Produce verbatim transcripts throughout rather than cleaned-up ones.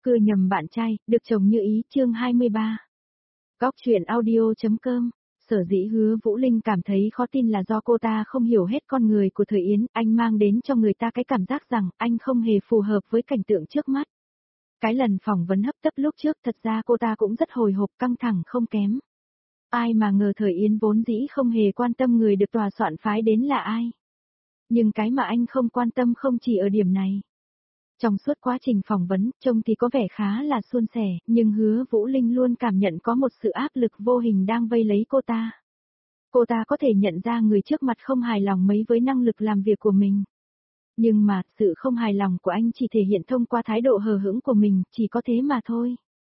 Cưa nhầm bạn trai, được chồng như ý, chương hai mươi ba. Góc truyện audio.com. Sở dĩ Hứa Vũ Linh cảm thấy khó tin là do cô ta không hiểu hết con người của Thời Yến, anh mang đến cho người ta cái cảm giác rằng anh không hề phù hợp với cảnh tượng trước mắt. Cái lần phỏng vấn hấp tấp lúc trước thật ra cô ta cũng rất hồi hộp căng thẳng không kém. Ai mà ngờ Thời Yến vốn dĩ không hề quan tâm người được tòa soạn phái đến là ai. Nhưng cái mà anh không quan tâm không chỉ ở điểm này. Trong suốt quá trình phỏng vấn, trông thì có vẻ khá là suôn sẻ, nhưng Hứa Vũ Linh luôn cảm nhận có một sự áp lực vô hình đang vây lấy cô ta. Cô ta có thể nhận ra người trước mặt không hài lòng mấy với năng lực làm việc của mình. Nhưng mà, sự không hài lòng của anh chỉ thể hiện thông qua thái độ hờ hững của mình, chỉ có thế mà thôi.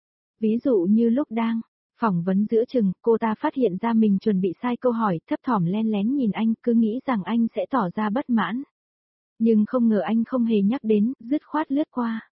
Ví dụ như lúc đang phỏng vấn giữa chừng, cô ta phát hiện ra mình chuẩn bị sai câu hỏi, thấp thỏm len lén nhìn anh, cứ nghĩ rằng anh sẽ tỏ ra bất mãn. Nhưng không ngờ anh không hề nhắc đến, dứt khoát lướt qua.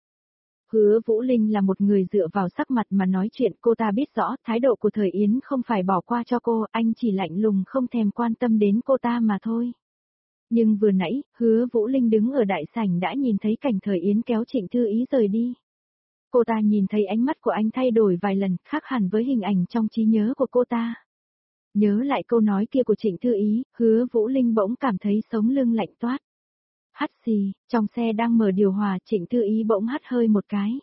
Hứa Vũ Linh là một người dựa vào sắc mặt mà nói chuyện, cô ta biết rõ thái độ của Thời Yến không phải bỏ qua cho cô, anh chỉ lạnh lùng không thèm quan tâm đến cô ta mà thôi. Nhưng vừa nãy, Hứa Vũ Linh đứng ở đại sảnh đã nhìn thấy cảnh Thời Yến kéo Trịnh Thư Ý rời đi. Cô ta nhìn thấy ánh mắt của anh thay đổi vài lần, khác hẳn với hình ảnh trong trí nhớ của cô ta. Nhớ lại câu nói kia của Trịnh Thư Ý, Hứa Vũ Linh bỗng cảm thấy sống lưng lạnh toát. Hắt xì, trong xe đang mở điều hòa, Trịnh Thư Ý bỗng hắt hơi một cái.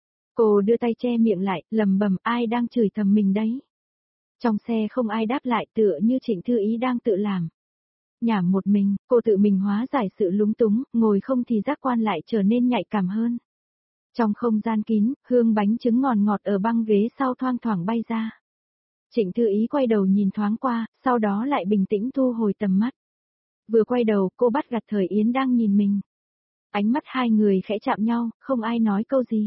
Cô đưa tay che miệng lại, lầm bầm ai đang chửi thầm mình đấy. Trong xe không ai đáp lại, tựa như Trịnh Thư Ý đang tự làm. Nhảm một mình, cô tự mình hóa giải sự lúng túng, ngồi không thì giác quan lại trở nên nhạy cảm hơn. Trong không gian kín, hương bánh trứng ngọt ngọt ở băng ghế sau thoang thoảng bay ra. Trịnh Thư Ý quay đầu nhìn thoáng qua, sau đó lại bình tĩnh thu hồi tầm mắt. Vừa quay đầu, cô bắt gặp Thời Yến đang nhìn mình. Ánh mắt hai người khẽ chạm nhau, không ai nói câu gì.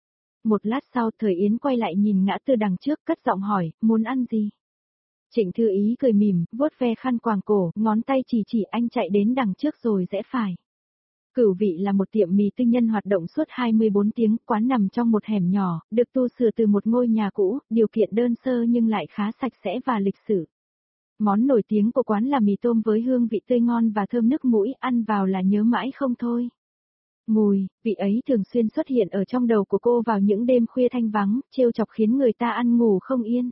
Một lát sau, Thời Yến quay lại nhìn ngã tư đằng trước, cất giọng hỏi, muốn ăn gì? Trịnh Thư Ý cười mỉm, vuốt ve khăn quàng cổ, ngón tay chỉ chỉ anh chạy đến đằng trước rồi rẽ phải. Cửu Vị là một tiệm mì tư nhân hoạt động suốt hai mươi bốn tiếng, quán nằm trong một hẻm nhỏ, được tu sửa từ một ngôi nhà cũ, điều kiện đơn sơ nhưng lại khá sạch sẽ và lịch sự. Món nổi tiếng của quán là mì tôm với hương vị tươi ngon và thơm nước mũi, ăn vào là nhớ mãi không thôi. Mùi, vị ấy thường xuyên xuất hiện ở trong đầu của cô vào những đêm khuya thanh vắng, trêu chọc khiến người ta ăn ngủ không yên.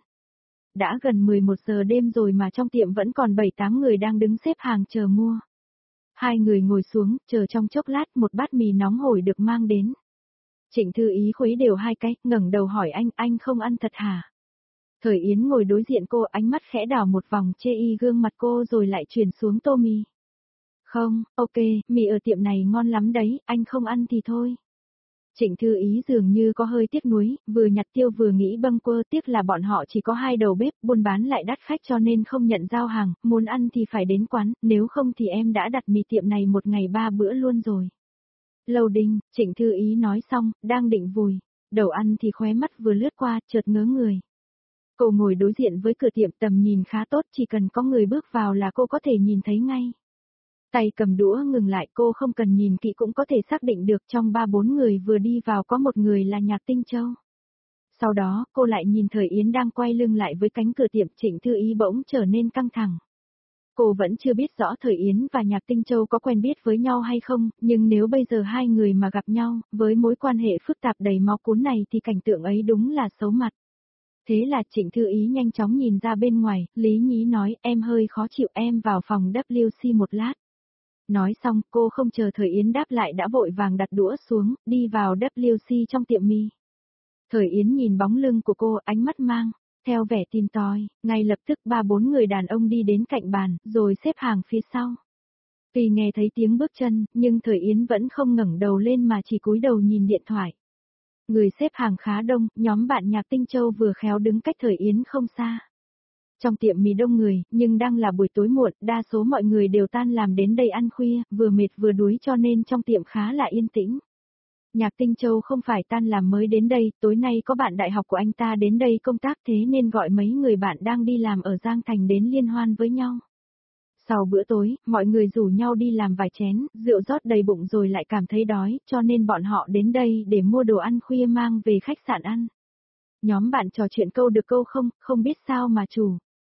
Đã gần mười một giờ đêm rồi mà trong tiệm vẫn còn bảy tám người đang đứng xếp hàng chờ mua. Hai người ngồi xuống, chờ trong chốc lát một bát mì nóng hổi được mang đến. Trịnh Thư Ý khuấy đều hai cái, ngẩng đầu hỏi anh, anh không ăn thật hả? Thời Yến ngồi đối diện cô, ánh mắt khẽ đảo một vòng chê y gương mặt cô rồi lại chuyển xuống tô mì. Không, ok, mì ở tiệm này ngon lắm đấy, anh không ăn thì thôi. Trịnh Thư Ý dường như có hơi tiếc nuối, vừa nhặt tiêu vừa nghĩ bâng quơ, tiếc là bọn họ chỉ có hai đầu bếp, buôn bán lại đắt khách cho nên không nhận giao hàng, muốn ăn thì phải đến quán, nếu không thì em đã đặt mì tiệm này một ngày ba bữa luôn rồi. Loading, Trịnh Thư Ý nói xong, đang định vùi đầu ăn thì khóe mắt vừa lướt qua, chợt ngớ người. Cô ngồi đối diện với cửa tiệm, tầm nhìn khá tốt, chỉ cần có người bước vào là cô có thể nhìn thấy ngay. Tay cầm đũa ngừng lại, cô không cần nhìn kỹ cũng có thể xác định được trong ba bốn người vừa đi vào có một người là Nhạc Tinh Châu. Sau đó, cô lại nhìn Thời Yến đang quay lưng lại với cánh cửa tiệm, Trịnh Thư Ý bỗng trở nên căng thẳng. Cô vẫn chưa biết rõ Thời Yến và Nhạc Tinh Châu có quen biết với nhau hay không, nhưng nếu bây giờ hai người mà gặp nhau, với mối quan hệ phức tạp đầy máu cuốn này thì cảnh tượng ấy đúng là xấu mặt. Thế là Trịnh Thư Ý nhanh chóng nhìn ra bên ngoài, lý nhí nói, em hơi khó chịu, em vào phòng W C một lát. Nói xong, cô không chờ Thời Yến đáp lại đã vội vàng đặt đũa xuống, đi vào W C trong tiệm mì. Thời Yến nhìn bóng lưng của cô, ánh mắt mang theo vẻ tìm tòi, ngay lập tức ba bốn người đàn ông đi đến cạnh bàn, rồi xếp hàng phía sau. Vì nghe thấy tiếng bước chân, nhưng Thời Yến vẫn không ngẩng đầu lên mà chỉ cúi đầu nhìn điện thoại. Người xếp hàng khá đông, nhóm bạn Nhạc Tinh Châu vừa khéo đứng cách Thời Yến không xa. Trong tiệm mì đông người, nhưng đang là buổi tối muộn, đa số mọi người đều tan làm đến đây ăn khuya, vừa mệt vừa đuối cho nên trong tiệm khá là yên tĩnh. Nhạc Tinh Châu không phải tan làm mới đến đây, tối nay có bạn đại học của anh ta đến đây công tác thế nên gọi mấy người bạn đang đi làm ở Giang Thành đến liên hoan với nhau. Sau bữa tối, mọi người rủ nhau đi làm vài chén, rượu rót đầy bụng rồi lại cảm thấy đói, cho nên bọn họ đến đây để mua đồ ăn khuya mang về khách sạn ăn. Nhóm bạn trò chuyện câu được câu không, không biết sao mà chủ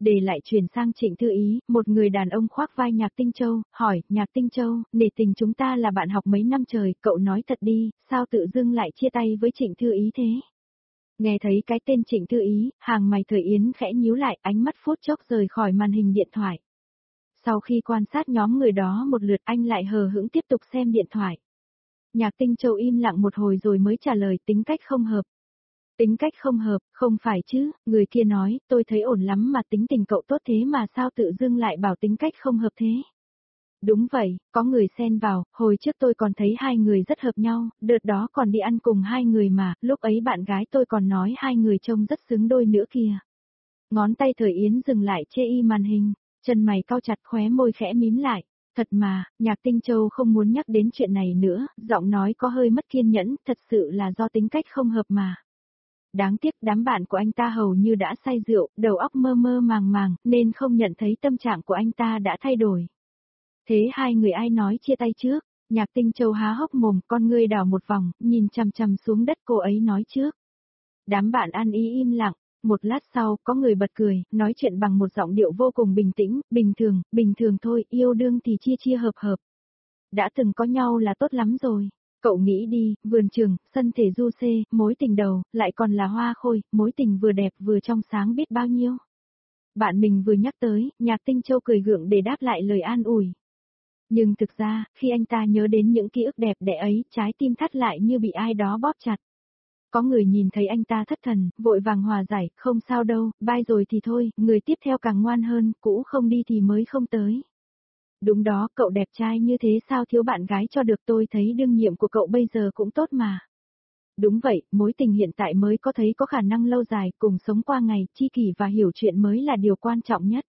Để lại chuyển sang Trịnh Thư Ý, một người đàn ông khoác vai Nhạc Tinh Châu, hỏi, Nhạc Tinh Châu, nể tình chúng ta là bạn học mấy năm trời, cậu nói thật đi, sao tự dưng lại chia tay với Trịnh Thư Ý thế? Nghe thấy cái tên Trịnh Thư Ý, hàng mày Thời Yến khẽ nhíu lại, ánh mắt phút chốc rời khỏi màn hình điện thoại. Sau khi quan sát nhóm người đó một lượt, anh lại hờ hững tiếp tục xem điện thoại. Nhạc Tinh Châu im lặng một hồi rồi mới trả lời, tính cách không hợp. Tính cách không hợp, không phải chứ, người kia nói, tôi thấy ổn lắm mà tính tình cậu tốt thế mà sao tự dưng lại bảo tính cách không hợp thế. Đúng vậy, có người xen vào, hồi trước tôi còn thấy hai người rất hợp nhau, đợt đó còn đi ăn cùng hai người mà, lúc ấy bạn gái tôi còn nói hai người trông rất xứng đôi nữa kìa. Ngón tay Thời Yến dừng lại chê y màn hình, chân mày cau chặt, khóe môi khẽ mím lại. Thật mà, Nhạc Tinh Châu không muốn nhắc đến chuyện này nữa, giọng nói có hơi mất kiên nhẫn, thật sự là do tính cách không hợp mà. Đáng tiếc đám bạn của anh ta hầu như đã say rượu, đầu óc mơ mơ màng màng, nên không nhận thấy tâm trạng của anh ta đã thay đổi. Thế hai người ai nói chia tay trước? Nhạc Tinh Châu há hốc mồm, con ngươi đảo một vòng, nhìn chằm chằm xuống đất, cô ấy nói trước. Đám bạn ăn ý im lặng, một lát sau, có người bật cười, nói chuyện bằng một giọng điệu vô cùng bình tĩnh, bình thường, bình thường thôi, yêu đương thì chia chia hợp hợp. Đã từng có nhau là tốt lắm rồi. Cậu nghĩ đi, vườn trường, sân thể du xê, mối tình đầu, lại còn là hoa khôi, mối tình vừa đẹp vừa trong sáng biết bao nhiêu. Bạn mình vừa nhắc tới, Nhạc Tinh Châu cười gượng để đáp lại lời an ủi. Nhưng thực ra, khi anh ta nhớ đến những ký ức đẹp đẽ ấy, trái tim thắt lại như bị ai đó bóp chặt. Có người nhìn thấy anh ta thất thần, vội vàng hòa giải, không sao đâu, bye rồi thì thôi, người tiếp theo càng ngoan hơn, cũ không đi thì mới không tới. Đúng đó, cậu đẹp trai như thế sao thiếu bạn gái cho được, tôi thấy đương nhiệm của cậu bây giờ cũng tốt mà. Đúng vậy, mối tình hiện tại mới có thấy có khả năng lâu dài, cùng sống qua ngày, tri kỷ và hiểu chuyện mới là điều quan trọng nhất.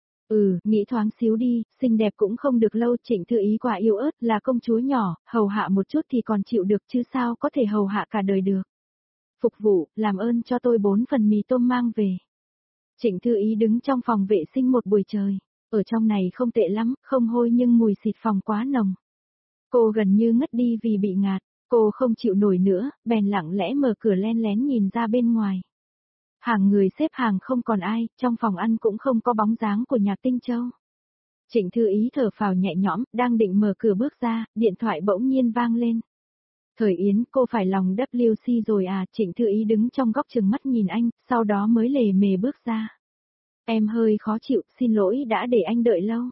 Ừ, nghĩ thoáng xíu đi, xinh đẹp cũng không được lâu, Trịnh Thư Ý quả yêu ớt, là công chúa nhỏ, hầu hạ một chút thì còn chịu được chứ sao có thể hầu hạ cả đời được. Phục vụ, làm ơn cho tôi bốn phần mì tôm mang về. Trịnh Thư Ý đứng trong phòng vệ sinh một buổi trời. Ở trong này không tệ lắm, không hôi nhưng mùi xịt phòng quá nồng. Cô gần như ngất đi vì bị ngạt, cô không chịu nổi nữa, bèn lặng lẽ mở cửa len lén nhìn ra bên ngoài. Hàng người xếp hàng không còn ai, trong phòng ăn cũng không có bóng dáng của Nhạc Tinh Châu. Trịnh Thư Ý thở phào nhẹ nhõm, đang định mở cửa bước ra, điện thoại bỗng nhiên vang lên. Thời Yến, cô phải lòng W C rồi à? Trịnh Thư Ý đứng trong góc chừng mắt nhìn anh, sau đó mới lề mề bước ra. Em hơi khó chịu, xin lỗi đã để anh đợi lâu.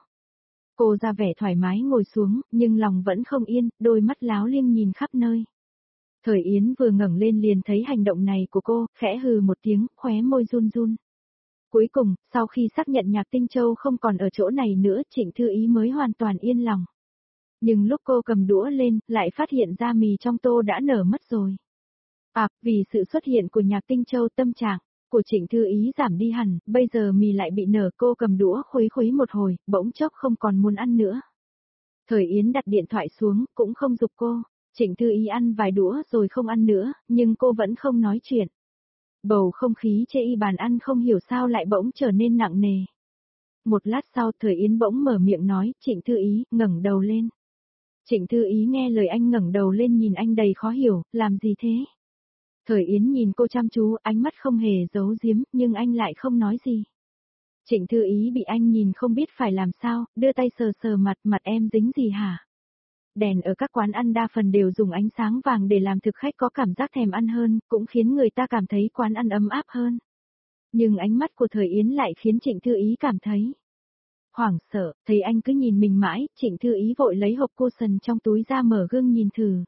Cô ra vẻ thoải mái ngồi xuống, nhưng lòng vẫn không yên, đôi mắt láo liêng nhìn khắp nơi. Thời Yến vừa ngẩng lên liền thấy hành động này của cô, khẽ hừ một tiếng, khóe môi run run. Cuối cùng, sau khi xác nhận Nhạc Tinh Châu không còn ở chỗ này nữa, Trịnh Thư Ý mới hoàn toàn yên lòng. Nhưng lúc cô cầm đũa lên, lại phát hiện ra mì trong tô đã nở mất rồi. À, vì sự xuất hiện của Nhạc Tinh Châu, tâm trạng của Trịnh Thư Ý giảm đi hẳn, bây giờ mì lại bị nở, cô cầm đũa khuấy khuấy một hồi, bỗng chốc không còn muốn ăn nữa. Thời Yến đặt điện thoại xuống, cũng không giục cô. Trịnh Thư Ý ăn vài đũa rồi không ăn nữa, nhưng cô vẫn không nói chuyện. Bầu không khí chê y bàn ăn không hiểu sao lại bỗng trở nên nặng nề. Một lát sau, Thời Yến bỗng mở miệng nói, Trịnh Thư Ý, ngẩng đầu lên. Trịnh Thư Ý nghe lời anh ngẩng đầu lên nhìn anh đầy khó hiểu, làm gì thế? Thời Yến nhìn cô chăm chú, ánh mắt không hề giấu giếm, nhưng anh lại không nói gì. Trịnh Thư Ý bị anh nhìn không biết phải làm sao, đưa tay sờ sờ mặt, mặt em dính gì hả? Đèn ở các quán ăn đa phần đều dùng ánh sáng vàng để làm thực khách có cảm giác thèm ăn hơn, cũng khiến người ta cảm thấy quán ăn ấm áp hơn. Nhưng ánh mắt của Thời Yến lại khiến Trịnh Thư Ý cảm thấy hoảng sợ, thấy anh cứ nhìn mình mãi, Trịnh Thư Ý vội lấy hộp cushion trong túi ra mở gương nhìn thử.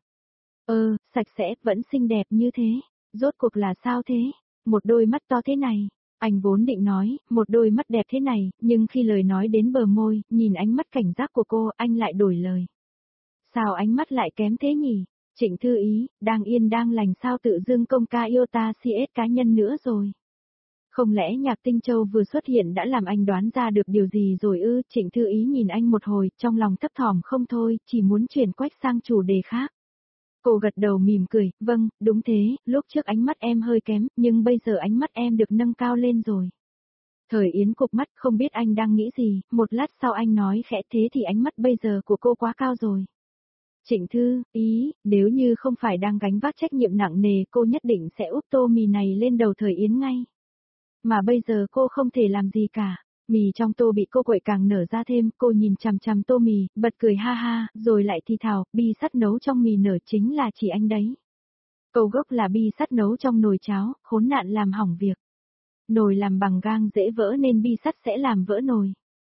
Ơ, sạch sẽ, vẫn xinh đẹp như thế, rốt cuộc là sao thế? Một đôi mắt to thế này, anh vốn định nói, một đôi mắt đẹp thế này, nhưng khi lời nói đến bờ môi, nhìn ánh mắt cảnh giác của cô, anh lại đổi lời. Sao ánh mắt lại kém thế nhỉ? Trịnh Thư Ý, đang yên đang lành sao tự dưng công ca yêu ta xê ét cá nhân nữa rồi? Không lẽ Nhạc Tinh Châu vừa xuất hiện đã làm anh đoán ra được điều gì rồi ư? Trịnh Thư Ý nhìn anh một hồi, trong lòng thấp thỏm không thôi, chỉ muốn chuyển quách sang chủ đề khác. Cô gật đầu mỉm cười, vâng, đúng thế, lúc trước ánh mắt em hơi kém, nhưng bây giờ ánh mắt em được nâng cao lên rồi. Thời Yến cụp mắt, không biết anh đang nghĩ gì, một lát sau anh nói khẽ, thế thì ánh mắt bây giờ của cô quá cao rồi. Trịnh Thư Ý, nếu như không phải đang gánh vác trách nhiệm nặng nề, cô nhất định sẽ úp tô mì này lên đầu Thời Yến ngay. Mà bây giờ cô không thể làm gì cả. Mì trong tô bị cô quậy càng nở ra thêm, cô nhìn chằm chằm tô mì, bật cười ha ha, rồi lại thì thào, bi sắt nấu trong mì nở chính là chỉ anh đấy. Câu gốc là bi sắt nấu trong nồi cháo, khốn nạn làm hỏng việc. Nồi làm bằng gang dễ vỡ nên bi sắt sẽ làm vỡ nồi.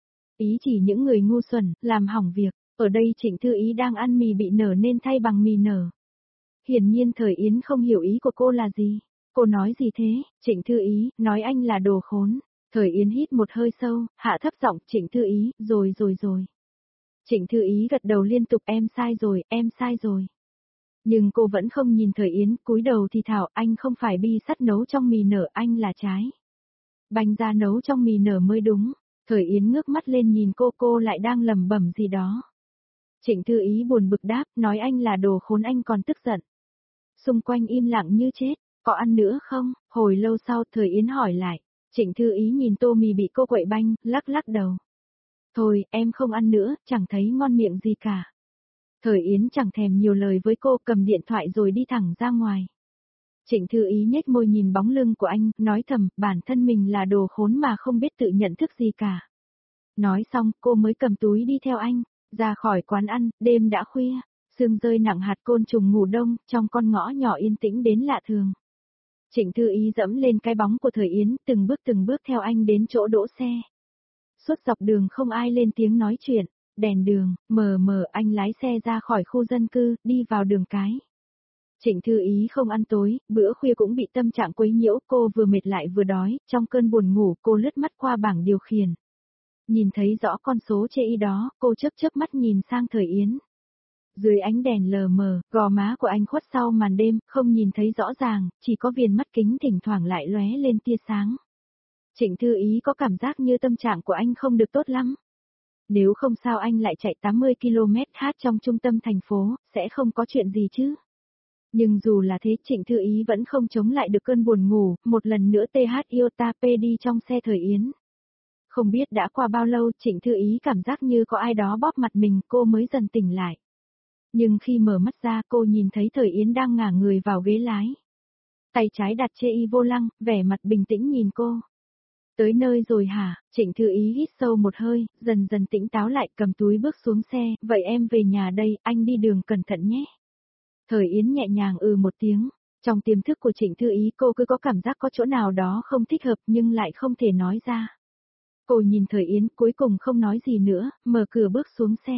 Ý chỉ những người ngu xuẩn, làm hỏng việc. Ở đây Trịnh Thư Ý đang ăn mì bị nở nên thay bằng mì nở. Hiển nhiên Thời Yến không hiểu ý của cô là gì. Cô nói gì thế? Trịnh Thư Ý, nói anh là đồ khốn. Thời Yến hít một hơi sâu, hạ thấp giọng, Trịnh Thư Ý, rồi rồi rồi. Trịnh Thư Ý gật đầu liên tục, em sai rồi, em sai rồi. Nhưng cô vẫn không nhìn Thời Yến, cúi đầu thì thảo, anh không phải bi sắt nấu trong mì nở, anh là trái. Bánh da nấu trong mì nở mới đúng. Thời Yến ngước mắt lên nhìn cô, cô lại đang lẩm bẩm gì đó. Trịnh Thư Ý buồn bực đáp, nói anh là đồ khốn, anh còn tức giận. Xung quanh im lặng như chết, có ăn nữa không? Hồi lâu sau Thời Yến hỏi lại. Trịnh Thư Ý nhìn tô mì bị cô quậy banh, lắc lắc đầu. Thôi, em không ăn nữa, chẳng thấy ngon miệng gì cả. Thời Yến chẳng thèm nhiều lời với cô, cầm điện thoại rồi đi thẳng ra ngoài. Trịnh Thư Ý nhếch môi nhìn bóng lưng của anh, nói thầm, bản thân mình là đồ khốn mà không biết tự nhận thức gì cả. Nói xong, cô mới cầm túi đi theo anh, ra khỏi quán ăn, đêm đã khuya, sương rơi nặng hạt côn trùng ngủ đông, trong con ngõ nhỏ yên tĩnh đến lạ thường. Trịnh Thư Ý dẫm lên cái bóng của Thời Yến, từng bước từng bước theo anh đến chỗ đỗ xe. Suốt dọc đường không ai lên tiếng nói chuyện, đèn đường, mờ mờ anh lái xe ra khỏi khu dân cư, đi vào đường cái. Trịnh Thư Ý không ăn tối, bữa khuya cũng bị tâm trạng quấy nhiễu, cô vừa mệt lại vừa đói, trong cơn buồn ngủ cô lướt mắt qua bảng điều khiển. Nhìn thấy rõ con số chê y đó, cô chớp chớp mắt nhìn sang Thời Yến. Dưới ánh đèn lờ mờ, gò má của anh khuất sau màn đêm, không nhìn thấy rõ ràng, chỉ có viền mắt kính thỉnh thoảng lại lóe lên tia sáng. Trịnh Thư Ý có cảm giác như tâm trạng của anh không được tốt lắm. Nếu không sao anh lại chạy tám mươi ki lô mét hát trong trung tâm thành phố, sẽ không có chuyện gì chứ. Nhưng dù là thế Trịnh Thư Ý vẫn không chống lại được cơn buồn ngủ, một lần nữa tê hát Iota P đi trong xe Thời Yến. Không biết đã qua bao lâu Trịnh Thư Ý cảm giác như có ai đó bóp mặt mình, cô mới dần tỉnh lại. Nhưng khi mở mắt ra cô nhìn thấy Thời Yến đang ngả người vào ghế lái. Tay trái đặt chê y vô lăng, vẻ mặt bình tĩnh nhìn cô. Tới nơi rồi hả? Trịnh Thư Ý hít sâu một hơi, dần dần tỉnh táo lại, cầm túi bước xuống xe, vậy em về nhà đây, anh đi đường cẩn thận nhé. Thời Yến nhẹ nhàng ừ một tiếng, trong tiềm thức của Trịnh Thư Ý cô cứ có cảm giác có chỗ nào đó không thích hợp nhưng lại không thể nói ra. Cô nhìn Thời Yến cuối cùng không nói gì nữa, mở cửa bước xuống xe.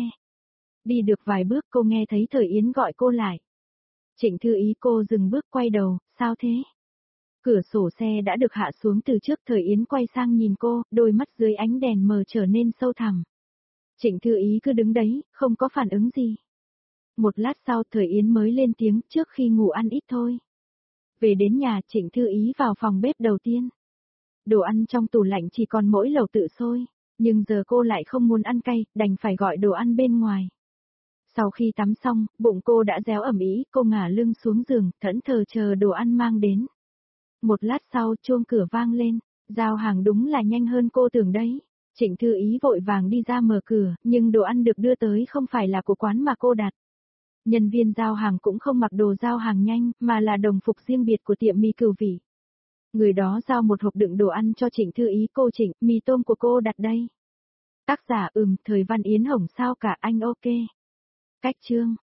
Đi được vài bước cô nghe thấy Thời Yến gọi cô lại. Trịnh Thư Ý cô dừng bước quay đầu, sao thế? Cửa sổ xe đã được hạ xuống từ trước, Thời Yến quay sang nhìn cô, đôi mắt dưới ánh đèn mờ trở nên sâu thẳm. Trịnh Thư Ý cứ đứng đấy, không có phản ứng gì. Một lát sau Thời Yến mới lên tiếng, trước khi ngủ ăn ít thôi. Về đến nhà Trịnh Thư Ý vào phòng bếp đầu tiên. Đồ ăn trong tủ lạnh chỉ còn mỗi lẩu tự sôi, nhưng giờ cô lại không muốn ăn cay, đành phải gọi đồ ăn bên ngoài. Sau khi tắm xong, bụng cô đã réo ẩm ý, cô ngả lưng xuống giường, thẫn thờ chờ đồ ăn mang đến. Một lát sau chuông cửa vang lên, giao hàng đúng là nhanh hơn cô tưởng đấy. Trịnh Thư Ý vội vàng đi ra mở cửa, nhưng đồ ăn được đưa tới không phải là của quán mà cô đặt. Nhân viên giao hàng cũng không mặc đồ giao hàng nhanh, mà là đồng phục riêng biệt của tiệm mì Cửu Vĩ. Người đó giao một hộp đựng đồ ăn cho Trịnh Thư Ý, cô Trịnh, mì tôm của cô đặt đây. Tác giả ừm, Thời Văn Yến Hồng sao cả anh ok. Cách chương.